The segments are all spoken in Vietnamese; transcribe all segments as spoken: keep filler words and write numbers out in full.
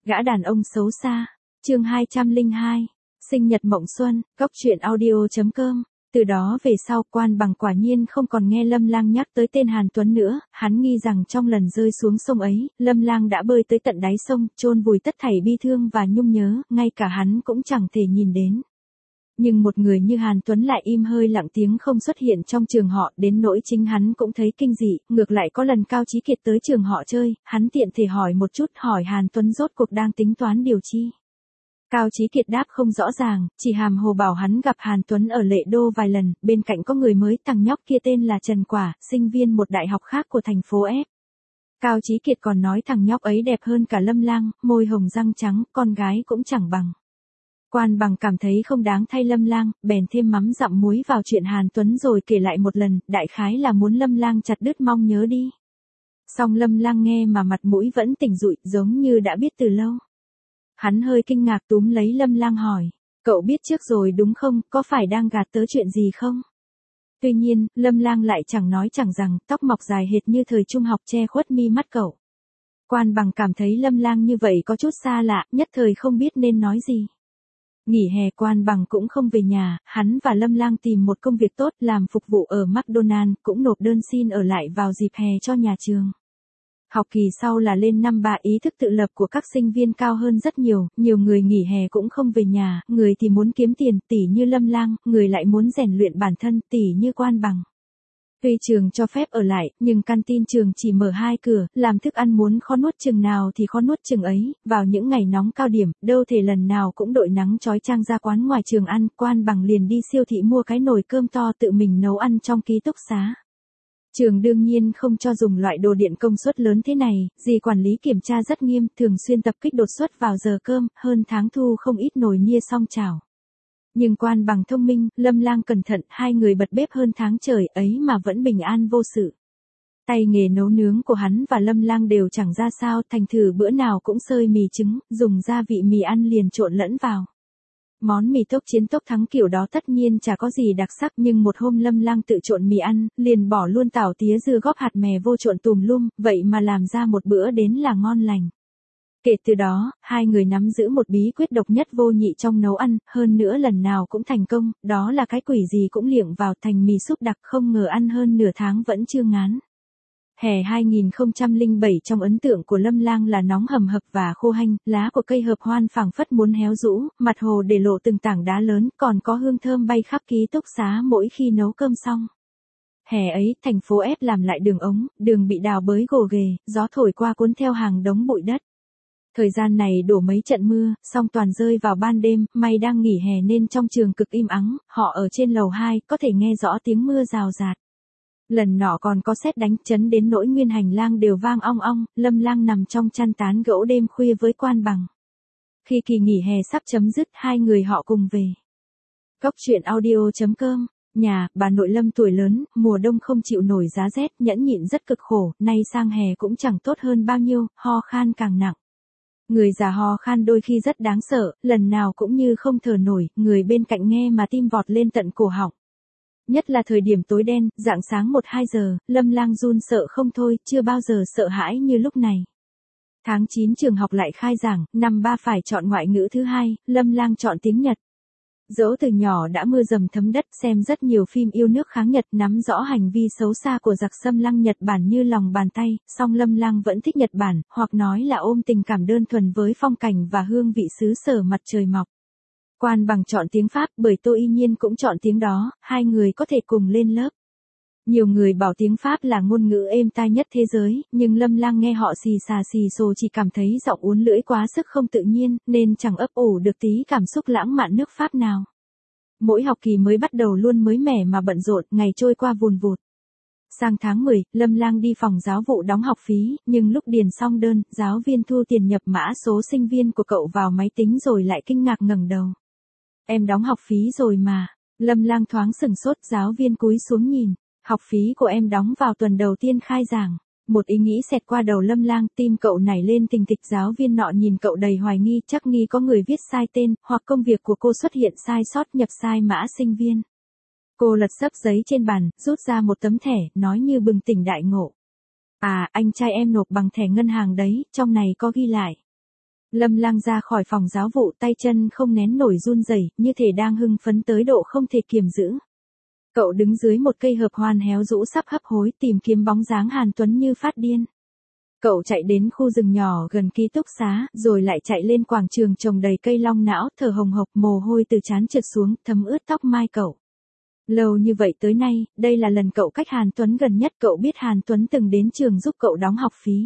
Gã đàn ông xấu xa. Chương hai trăm lẻ hai. Sinh nhật mộng xuân, góc truyện audio chấm com. Từ đó về sau, Quan Bằng quả nhiên không còn nghe Lâm Lang nhắc tới tên Hàn Tuấn nữa, hắn nghi rằng trong lần rơi xuống sông ấy, Lâm Lang đã bơi tới tận đáy sông, chôn vùi tất thảy bi thương và nhung nhớ, ngay cả hắn cũng chẳng thể nhìn đến. Nhưng một người như Hàn Tuấn lại im hơi lặng tiếng không xuất hiện trong trường họ, đến nỗi chính hắn cũng thấy kinh dị, ngược lại có lần Cao Chí Kiệt tới trường họ chơi, hắn tiện thể hỏi một chút, hỏi Hàn Tuấn rốt cuộc đang tính toán điều chi. Cao Chí Kiệt đáp không rõ ràng, chỉ hàm hồ bảo hắn gặp Hàn Tuấn ở Lệ Đô vài lần, bên cạnh có người mới, thằng nhóc kia tên là Trần Quả, sinh viên một đại học khác của thành phố F. Cao Chí Kiệt còn nói thằng nhóc ấy đẹp hơn cả Lâm Lang, môi hồng răng trắng, con gái cũng chẳng bằng. Quan Bằng cảm thấy không đáng thay Lâm Lang, bèn thêm mắm dặm muối vào chuyện Hàn Tuấn rồi kể lại một lần, đại khái là muốn Lâm Lang chặt đứt mong nhớ đi. Song Lâm Lang nghe mà mặt mũi vẫn tỉnh rụi, giống như đã biết từ lâu. Hắn hơi kinh ngạc túm lấy Lâm Lang hỏi, cậu biết trước rồi đúng không, có phải đang gạt tớ chuyện gì không? Tuy nhiên, Lâm Lang lại chẳng nói chẳng rằng, tóc mọc dài hệt như thời trung học che khuất mi mắt cậu. Quan Bằng cảm thấy Lâm Lang như vậy có chút xa lạ, nhất thời không biết nên nói gì. Nghỉ hè Quan Bằng cũng không về nhà, hắn và Lâm Lang tìm một công việc tốt làm phục vụ ở McDonald, cũng nộp đơn xin ở lại vào dịp hè cho nhà trường. Học kỳ sau là lên năm ba, ý thức tự lập của các sinh viên cao hơn rất nhiều, nhiều người nghỉ hè cũng không về nhà, người thì muốn kiếm tiền, tỉ như Lâm Lang, người lại muốn rèn luyện bản thân, tỉ như Quan Bằng. Tuy trường cho phép ở lại, nhưng canteen trường chỉ mở hai cửa, làm thức ăn muốn khó nuốt chừng nào thì khó nuốt chừng ấy, vào những ngày nóng cao điểm, đâu thể lần nào cũng đội nắng chói chang ra quán ngoài trường ăn, Quan Bằng liền đi siêu thị mua cái nồi cơm to tự mình nấu ăn trong ký túc xá. Trường đương nhiên không cho dùng loại đồ điện công suất lớn thế này, dì quản lý kiểm tra rất nghiêm, thường xuyên tập kích đột xuất vào giờ cơm, hơn tháng thu không ít nồi niêu song chảo. Nhưng Quan Bằng thông minh, Lâm Lang cẩn thận, hai người bật bếp hơn tháng trời ấy mà vẫn bình an vô sự. Tay nghề nấu nướng của hắn và Lâm Lang đều chẳng ra sao, thành thử bữa nào cũng xơi mì trứng, dùng gia vị mì ăn liền trộn lẫn vào. Món mì tốc chiến tốc thắng kiểu đó tất nhiên chả có gì đặc sắc, nhưng một hôm Lâm Lang tự trộn mì ăn, liền bỏ luôn tảo tía dưa góp hạt mè vô trộn tùm lum, vậy mà làm ra một bữa đến là ngon lành. Kể từ đó, hai người nắm giữ một bí quyết độc nhất vô nhị trong nấu ăn, hơn nữa lần nào cũng thành công, đó là cái quỷ gì cũng liệng vào thành mì súp đặc, không ngờ ăn hơn nửa tháng vẫn chưa ngán. Hè hai không không bảy trong ấn tượng của Lâm Lang là nóng hầm hập và khô hanh, lá của cây hợp hoan phảng phất muốn héo rũ, mặt hồ để lộ từng tảng đá lớn, còn có hương thơm bay khắp ký túc xá mỗi khi nấu cơm xong. Hè ấy, thành phố F làm lại đường ống, đường bị đào bới gồ ghề, gió thổi qua cuốn theo hàng đống bụi đất. Thời gian này đổ mấy trận mưa, song toàn rơi vào ban đêm, may đang nghỉ hè nên trong trường cực im ắng, họ ở trên lầu hai, có thể nghe rõ tiếng mưa rào rạt. Lần nọ còn có sét đánh chấn đến nỗi nguyên hành lang đều vang ong ong, Lâm Lang nằm trong chăn tán gẫu đêm khuya với Quan Bằng. Khi kỳ nghỉ hè sắp chấm dứt, hai người họ cùng về. Góc truyện audio chấm com. Nhà, bà nội Lâm tuổi lớn, mùa đông không chịu nổi giá rét, nhẫn nhịn rất cực khổ, nay sang hè cũng chẳng tốt hơn bao nhiêu, ho khan càng nặng. Người già ho khan đôi khi rất đáng sợ, lần nào cũng như không thở nổi, người bên cạnh nghe mà tim vọt lên tận cổ họng. Nhất là thời điểm tối đen, rạng sáng một hai giờ, Lâm Lang run sợ không thôi, chưa bao giờ sợ hãi như lúc này. Tháng chín trường học lại khai giảng, năm ba phải chọn ngoại ngữ thứ hai, Lâm Lang chọn tiếng Nhật. Dẫu từ nhỏ đã mưa dầm thấm đất, xem rất nhiều phim yêu nước kháng Nhật, nắm rõ hành vi xấu xa của giặc xâm lăng Nhật Bản như lòng bàn tay, song Lâm Lang vẫn thích Nhật Bản, hoặc nói là ôm tình cảm đơn thuần với phong cảnh và hương vị xứ sở mặt trời mọc. Quan Bằng chọn tiếng Pháp, bởi Tô Y Nhiên cũng chọn tiếng đó, hai người có thể cùng lên lớp. Nhiều người bảo tiếng Pháp là ngôn ngữ êm tai nhất thế giới, nhưng Lâm Lang nghe họ xì xà xì xồ chỉ cảm thấy giọng uốn lưỡi quá sức không tự nhiên, nên chẳng ấp ủ được tí cảm xúc lãng mạn nước Pháp nào. Mỗi học kỳ mới bắt đầu luôn mới mẻ mà bận rộn, ngày trôi qua vùn vụt. Sang tháng mười, Lâm Lang đi phòng giáo vụ đóng học phí, nhưng lúc điền xong đơn, giáo viên thu tiền nhập mã số sinh viên của cậu vào máy tính rồi lại kinh ngạc ngẩng đầu. Em đóng học phí rồi mà. Lâm Lang thoáng sửng sốt, giáo viên cúi xuống nhìn. Học phí của em đóng vào tuần đầu tiên khai giảng. Một ý nghĩ xẹt qua đầu Lâm Lang, tim cậu nảy lên thình thịch. Giáo viên nọ nhìn cậu đầy hoài nghi, chắc nghi có người viết sai tên, hoặc công việc của cô xuất hiện sai sót, nhập sai mã sinh viên. Cô lật xấp giấy trên bàn, rút ra một tấm thẻ, nói như bừng tỉnh đại ngộ. À, anh trai em nộp bằng thẻ ngân hàng đấy, trong này có ghi lại. Lâm Lang ra khỏi phòng giáo vụ, tay chân không nén nổi run rẩy, như thể đang hưng phấn tới độ không thể kiềm giữ. Cậu đứng dưới một cây hợp hoan héo rũ sắp hấp hối, tìm kiếm bóng dáng Hàn Tuấn như phát điên. Cậu chạy đến khu rừng nhỏ gần ký túc xá, rồi lại chạy lên quảng trường trồng đầy cây long não, thở hồng hộc, mồ hôi từ trán trượt xuống, thấm ướt tóc mai cậu. Lâu như vậy tới nay, đây là lần cậu cách Hàn Tuấn gần nhất. Cậu biết Hàn Tuấn từng đến trường giúp cậu đóng học phí.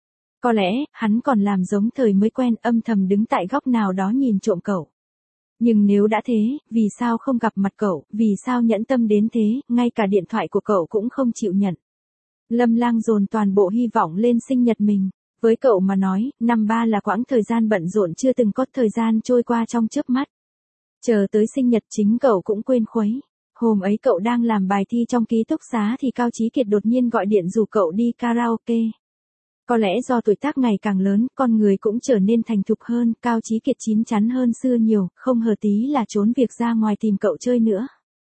Có lẽ, hắn còn làm giống thời mới quen, âm thầm đứng tại góc nào đó nhìn trộm cậu. Nhưng nếu đã thế, vì sao không gặp mặt cậu, vì sao nhẫn tâm đến thế, ngay cả điện thoại của cậu cũng không chịu nhận. Lâm Lang dồn toàn bộ hy vọng lên sinh nhật mình. Với cậu mà nói, năm ba là quãng thời gian bận rộn chưa từng có thời gian trôi qua trong chớp mắt. Chờ tới sinh nhật chính cậu cũng quên khuấy. Hôm ấy cậu đang làm bài thi trong ký túc xá thì Cao Chí Kiệt đột nhiên gọi điện rủ cậu đi karaoke. Có lẽ do tuổi tác ngày càng lớn, con người cũng trở nên thành thục hơn, Cao Chí Kiệt chín chắn hơn xưa nhiều, không hờ tí là trốn việc ra ngoài tìm cậu chơi nữa.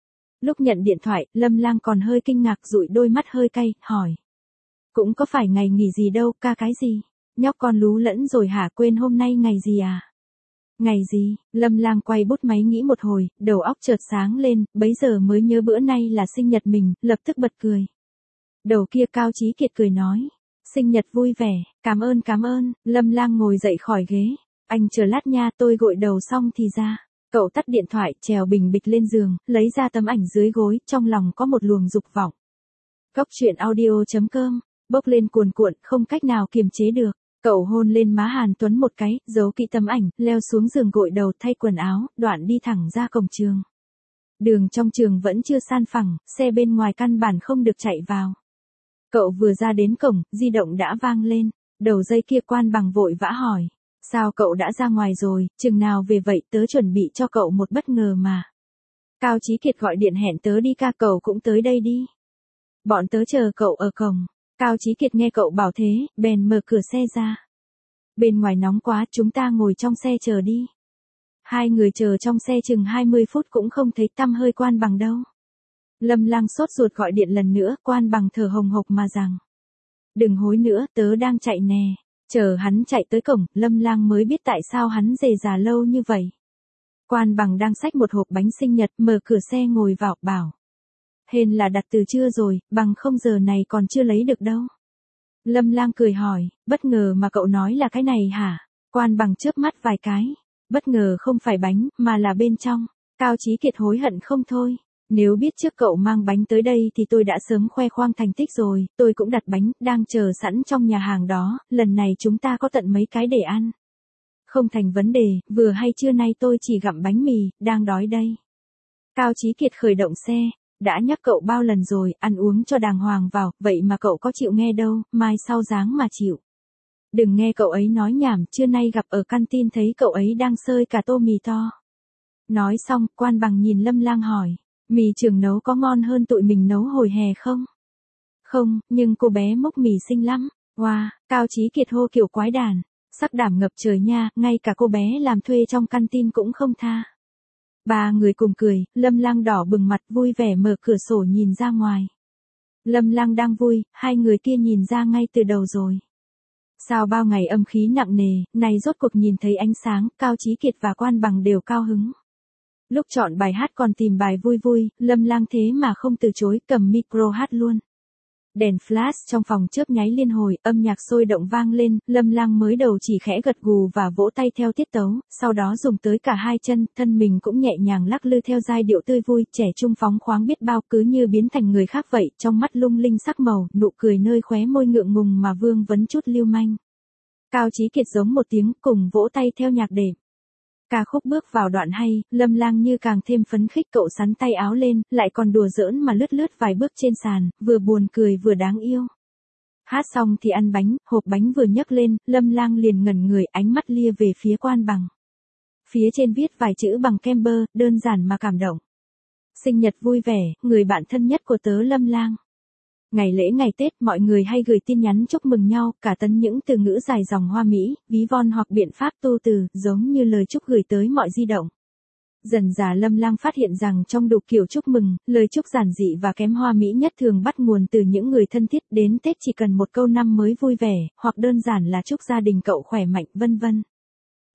Lúc nhận điện thoại, Lâm Lang còn hơi kinh ngạc, dụi đôi mắt hơi cay, hỏi. Cũng có phải ngày nghỉ gì đâu, ca cái gì? Nhóc con lú lẫn rồi hả, quên hôm nay ngày gì à? Ngày gì? Lâm Lang quay bút máy nghĩ một hồi, đầu óc chợt sáng lên, bấy giờ mới nhớ bữa nay là sinh nhật mình, lập tức bật cười. Đầu kia Cao Chí Kiệt cười nói. Sinh nhật vui vẻ, cảm ơn cảm ơn. Lâm Lang ngồi dậy khỏi ghế. Anh chờ lát nha, tôi gội đầu xong thì ra. Cậu tắt điện thoại, trèo bình bịch lên giường, lấy ra tấm ảnh dưới gối, trong lòng có một luồng dục vọng. Góc truyện audio chấm com, bốc lên cuồn cuộn, không cách nào kiềm chế được. Cậu hôn lên má Hàn Tuấn một cái, giấu kỹ tấm ảnh, leo xuống giường gội đầu, thay quần áo, đoạn đi thẳng ra cổng trường. Đường trong trường vẫn chưa san phẳng, xe bên ngoài căn bản không được chạy vào. Cậu vừa ra đến cổng, di động đã vang lên. Đầu dây kia Quan Bằng vội vã hỏi. Sao cậu đã ra ngoài rồi, chừng nào về vậy, tớ chuẩn bị cho cậu một bất ngờ mà. Cao Chí Kiệt gọi điện hẹn tớ đi ca, cậu cũng tới đây đi. Bọn tớ chờ cậu ở cổng. Cao Chí Kiệt nghe cậu bảo thế, bèn mở cửa xe ra. Bên ngoài nóng quá, chúng ta ngồi trong xe chờ đi. Hai người chờ trong xe chừng hai mươi phút cũng không thấy tăm hơi Quan Bằng đâu. Lâm Lang sốt ruột gọi điện lần nữa, Quan Bằng thở hồng hộc mà rằng. Đừng hối nữa, tớ đang chạy nè. Chờ hắn chạy tới cổng, Lâm Lang mới biết tại sao hắn dề dà lâu như vậy. Quan Bằng đang xách một hộp bánh sinh nhật, mở cửa xe ngồi vào, bảo. Hên là đặt từ trưa rồi, bằng không giờ này còn chưa lấy được đâu. Lâm Lang cười hỏi, bất ngờ mà cậu nói là cái này hả? Quan Bằng chớp mắt vài cái. Bất ngờ không phải bánh, mà là bên trong. Cao Chí Kiệt hối hận không thôi. Nếu biết trước cậu mang bánh tới đây thì tôi đã sớm khoe khoang thành tích rồi, tôi cũng đặt bánh, đang chờ sẵn trong nhà hàng đó, lần này chúng ta có tận mấy cái để ăn. Không thành vấn đề, vừa hay trưa nay tôi chỉ gặm bánh mì, đang đói đây. Cao Chí Kiệt khởi động xe, đã nhắc cậu bao lần rồi, ăn uống cho đàng hoàng vào, vậy mà cậu có chịu nghe đâu, mai sau dáng mà chịu. Đừng nghe cậu ấy nói nhảm, trưa nay gặp ở canteen thấy cậu ấy đang sơi cả tô mì to. Nói xong, Quan Bằng nhìn Lâm Lang hỏi. Mì trường nấu có ngon hơn tụi mình nấu hồi hè không? Không, nhưng cô bé mốc mì xinh lắm. Wow, Cao Chí Kiệt hô kiểu quái đản. Sắc đảm ngập trời nha, ngay cả cô bé làm thuê trong canteen cũng không tha. Ba người cùng cười, Lâm Lang đỏ bừng mặt vui vẻ mở cửa sổ nhìn ra ngoài. Lâm Lang đang vui, hai người kia nhìn ra ngay từ đầu rồi. Sao bao ngày âm khí nặng nề, này rốt cuộc nhìn thấy ánh sáng, Cao Chí Kiệt và Quan Bằng đều cao hứng. Lúc chọn bài hát còn tìm bài vui vui, Lâm Lang thế mà không từ chối, cầm micro hát luôn. Đèn flash trong phòng chớp nháy liên hồi, âm nhạc sôi động vang lên, Lâm Lang mới đầu chỉ khẽ gật gù và vỗ tay theo tiết tấu, sau đó dùng tới cả hai chân, thân mình cũng nhẹ nhàng lắc lư theo giai điệu tươi vui, trẻ trung phóng khoáng biết bao, cứ như biến thành người khác vậy, trong mắt lung linh sắc màu, nụ cười nơi khóe môi ngượng ngùng mà vương vấn chút lưu manh. Cao Chí Kiệt giống một tiếng, cùng vỗ tay theo nhạc đệm. Ca khúc bước vào đoạn hay, Lâm Lang như càng thêm phấn khích, cậu sắn tay áo lên, lại còn đùa giỡn mà lướt lướt vài bước trên sàn, vừa buồn cười vừa đáng yêu. Hát xong thì ăn bánh, hộp bánh vừa nhấc lên, Lâm Lang liền ngẩn người, ánh mắt lia về phía Quan Bằng. Phía trên viết vài chữ bằng kem bơ, đơn giản mà cảm động. Sinh nhật vui vẻ, người bạn thân nhất của tớ Lâm Lang. Ngày lễ ngày Tết, mọi người hay gửi tin nhắn chúc mừng nhau, cả tấn những từ ngữ dài dòng hoa mỹ, ví von hoặc biện pháp tu từ, giống như lời chúc gửi tới mọi di động. Dần dà Lâm Lang phát hiện rằng trong đủ kiểu chúc mừng, lời chúc giản dị và kém hoa mỹ nhất thường bắt nguồn từ những người thân thiết, đến Tết chỉ cần một câu năm mới vui vẻ, hoặc đơn giản là chúc gia đình cậu khỏe mạnh, vân vân.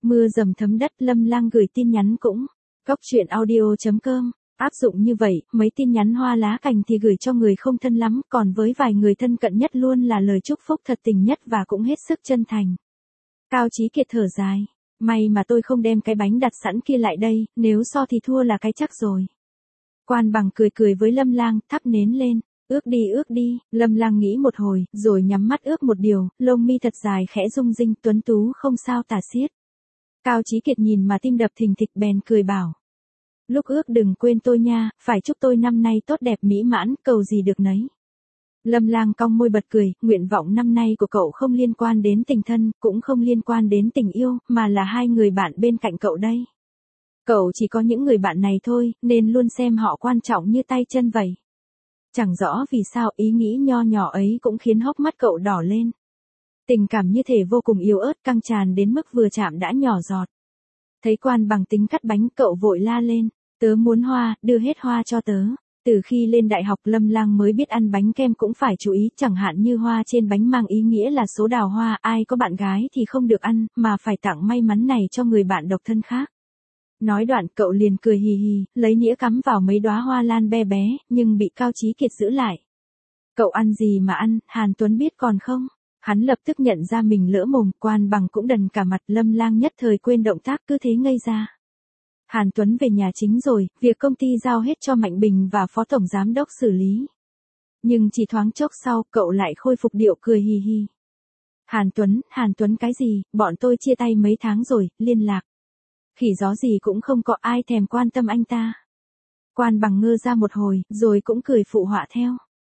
Mưa dầm thấm đất, Lâm Lang gửi tin nhắn cũng. Cóc truyện audio chấm com. Áp dụng như vậy, mấy tin nhắn hoa lá cành thì gửi cho người không thân lắm, còn với vài người thân cận nhất luôn là lời chúc phúc thật tình nhất và cũng hết sức chân thành. Cao Chí Kiệt thở dài. May mà tôi không đem cái bánh đặt sẵn kia lại đây, nếu so thì thua là cái chắc rồi. Quan Bằng cười cười với Lâm Lang, thắp nến lên. Ước đi ước đi, Lâm Lang nghĩ một hồi, rồi nhắm mắt ước một điều, lông mi thật dài khẽ rung rinh, tuấn tú không sao tả xiết. Cao Chí Kiệt nhìn mà tim đập thình thịch bèn cười bảo. Lúc ước đừng quên tôi nha, phải chúc tôi năm nay tốt đẹp mỹ mãn, cầu gì được nấy. Lâm Lang cong môi bật cười, nguyện vọng năm nay của cậu không liên quan đến tình thân, cũng không liên quan đến tình yêu, mà là hai người bạn bên cạnh cậu đây. Cậu chỉ có những người bạn này thôi, nên luôn xem họ quan trọng như tay chân vậy. Chẳng rõ vì sao ý nghĩ nho nhỏ ấy cũng khiến hốc mắt cậu đỏ lên. Tình cảm như thể vô cùng yếu ớt căng tràn đến mức vừa chạm đã nhỏ giọt. Thấy Quan Bằng tính cắt bánh, cậu vội la lên, tớ muốn hoa, đưa hết hoa cho tớ. Từ khi lên đại học Lâm Lang mới biết ăn bánh kem cũng phải chú ý, chẳng hạn như hoa trên bánh mang ý nghĩa là số đào hoa, ai có bạn gái thì không được ăn, mà phải tặng may mắn này cho người bạn độc thân khác. Nói đoạn cậu liền cười hì hì, lấy nĩa cắm vào mấy đóa hoa lan bé bé, nhưng bị Cao Chí Kiệt giữ lại. Cậu ăn gì mà ăn, Hàn Tuấn biết còn không? Hắn lập tức nhận ra mình lỡ mồm, Quan Bằng cũng đần cả mặt, Lâm Lang nhất thời quên động tác cứ thế ngây ra. Hàn Tuấn về nhà chính rồi, việc công ty giao hết cho Mạnh Bình và Phó Tổng Giám đốc xử lý. Nhưng chỉ thoáng chốc sau, cậu lại khôi phục điệu cười hì hì. Hàn Tuấn, Hàn Tuấn cái gì, bọn tôi chia tay mấy tháng rồi, liên lạc. Khỉ gió gì cũng không có, ai thèm quan tâm anh ta. Quan Bằng ngơ ra một hồi, rồi cũng cười phụ họa theo.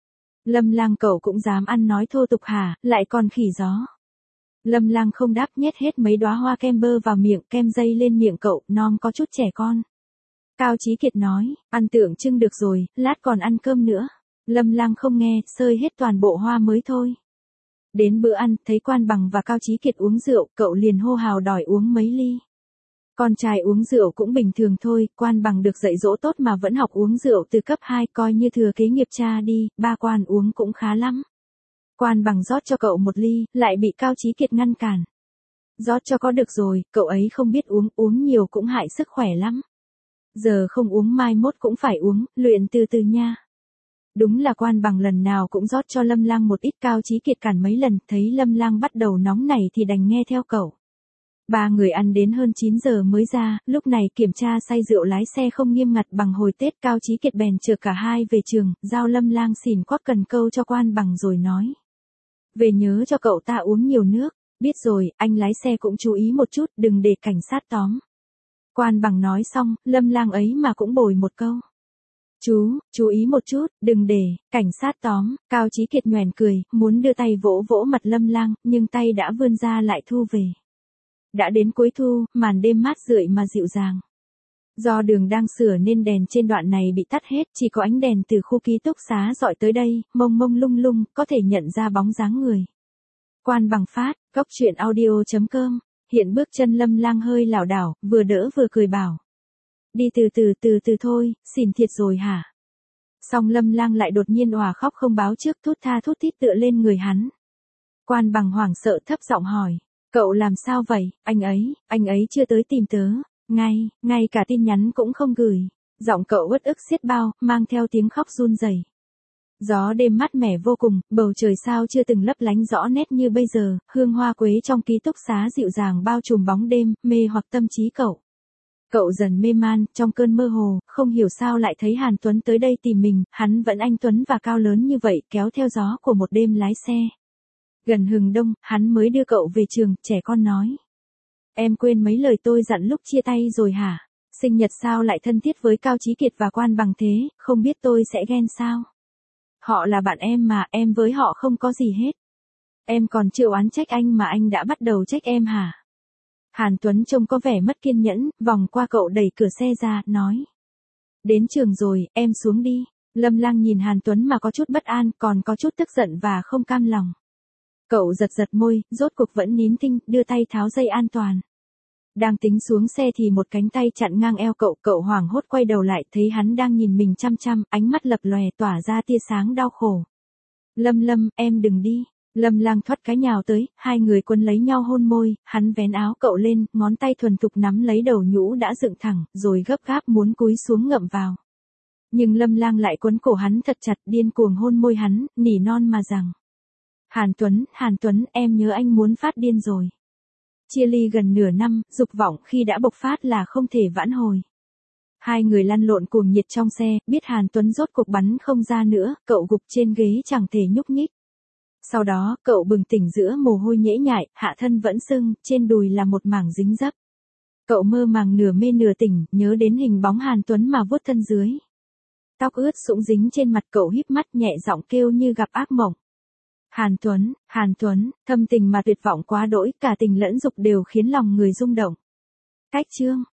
Lâm Lang cậu cũng dám ăn nói thô tục hả, lại còn khỉ gió. Lâm Lang không đáp, nhét hết mấy đóa hoa kem bơ vào miệng, kem dây lên miệng cậu, non có chút trẻ con. Cao Chí Kiệt nói, ăn tượng trưng được rồi, lát còn ăn cơm nữa. Lâm Lang không nghe, xơi hết toàn bộ hoa mới thôi. Đến bữa ăn, thấy Quan Bằng và Cao Chí Kiệt uống rượu, cậu liền hô hào đòi uống mấy ly. Con trai uống rượu cũng bình thường thôi, Quan Bằng được dạy dỗ tốt mà vẫn học uống rượu từ cấp hai, coi như thừa kế nghiệp cha đi, ba Quan uống cũng khá lắm. Quan Bằng rót cho cậu một ly, lại bị Cao Chí Kiệt ngăn cản. Rót cho có được rồi, cậu ấy không biết uống, uống nhiều cũng hại sức khỏe lắm. Giờ không uống mai mốt cũng phải uống, luyện từ từ nha. Đúng là Quan Bằng lần nào cũng rót cho Lâm Lang một ít, Cao Chí Kiệt cản mấy lần, thấy Lâm Lang bắt đầu nóng nảy thì đành nghe theo cậu. Ba người ăn đến hơn chín giờ mới ra, lúc này kiểm tra say rượu lái xe không nghiêm ngặt bằng hồi Tết, Cao Chí Kiệt bèn chở cả hai về trường, giao Lâm Lang xỉn quắc cần câu cho Quan Bằng rồi nói. Về nhớ cho cậu ta uống nhiều nước, biết rồi, anh lái xe cũng chú ý một chút, đừng để cảnh sát tóm. Quan Bằng nói xong, Lâm Lang ấy mà cũng bồi một câu. Chú, chú ý một chút, đừng để cảnh sát tóm. Cao Chí Kiệt nhoẻn cười, muốn đưa tay vỗ vỗ mặt Lâm Lang, nhưng tay đã vươn ra lại thu về. Đã đến cuối thu, màn đêm mát rượi mà dịu dàng. Do đường đang sửa nên đèn trên đoạn này bị tắt hết, chỉ có ánh đèn từ khu ký túc xá dọi tới đây, mông mông lung lung, có thể nhận ra bóng dáng người. Quan Bằng phát, cóc truyện audio chấm com, hiện bước chân Lâm Lang hơi lảo đảo, vừa đỡ vừa cười bảo. Đi từ từ từ từ thôi, xỉn thiệt rồi hả? Xong Lâm Lang lại đột nhiên òa khóc không báo trước, thút tha thút thít tựa lên người hắn. Quan Bằng hoảng sợ thấp giọng hỏi. Cậu làm sao vậy, anh ấy, anh ấy chưa tới tìm tớ, ngay, ngay cả tin nhắn cũng không gửi. Giọng cậu uất ức xiết bao, mang theo tiếng khóc run rẩy. Gió đêm mát mẻ vô cùng, bầu trời sao chưa từng lấp lánh rõ nét như bây giờ, hương hoa quế trong ký túc xá dịu dàng bao trùm bóng đêm, mê hoặc tâm trí cậu. Cậu dần mê man, trong cơn mơ hồ, không hiểu sao lại thấy Hàn Tuấn tới đây tìm mình, hắn vẫn anh Tuấn và cao lớn như vậy, kéo theo gió của một đêm lái xe. Gần hừng đông, hắn mới đưa cậu về trường, trẻ con nói. Em quên mấy lời tôi dặn lúc chia tay rồi hả? Sinh nhật sao lại thân thiết với Cao Chí Kiệt và Quan Bằng thế, không biết tôi sẽ ghen sao? Họ là bạn em mà, em với họ không có gì hết. Em còn chưa oán trách anh mà anh đã bắt đầu trách em hả? Hàn Tuấn trông có vẻ mất kiên nhẫn, vòng qua cậu đẩy cửa xe ra, nói. Đến trường rồi, em xuống đi. Lâm Lang nhìn Hàn Tuấn mà có chút bất an, còn có chút tức giận và không cam lòng. Cậu giật giật môi, rốt cuộc vẫn nín thinh, đưa tay tháo dây an toàn. Đang tính xuống xe thì một cánh tay chặn ngang eo cậu, cậu hoảng hốt quay đầu lại, thấy hắn đang nhìn mình chăm chăm, ánh mắt lập lòe tỏa ra tia sáng đau khổ. Lâm Lâm, em đừng đi. Lâm Lang thoát cái nhào tới, hai người quấn lấy nhau hôn môi, hắn vén áo cậu lên, ngón tay thuần thục nắm lấy đầu nhũ đã dựng thẳng, rồi gấp gáp muốn cúi xuống ngậm vào. Nhưng Lâm Lang lại quấn cổ hắn thật chặt, điên cuồng hôn môi hắn, nỉ non mà rằng. Hàn Tuấn, Hàn Tuấn, em nhớ anh muốn phát điên rồi. Chia ly gần nửa năm, dục vọng khi đã bộc phát là không thể vãn hồi. Hai người lăn lộn cuồng nhiệt trong xe, biết Hàn Tuấn rốt cuộc bắn không ra nữa, cậu gục trên ghế chẳng thể nhúc nhích. Sau đó, cậu bừng tỉnh giữa mồ hôi nhễ nhại, hạ thân vẫn sưng, trên đùi là một mảng dính dấp. Cậu mơ màng nửa mê nửa tỉnh, nhớ đến hình bóng Hàn Tuấn mà vuốt thân dưới. Tóc ướt sũng dính trên mặt, cậu híp mắt nhẹ giọng kêu như gặp ác mộng. Hàn Tuấn, Hàn Tuấn, thâm tình mà tuyệt vọng quá đỗi, cả tình lẫn dục đều khiến lòng người rung động. Cách chương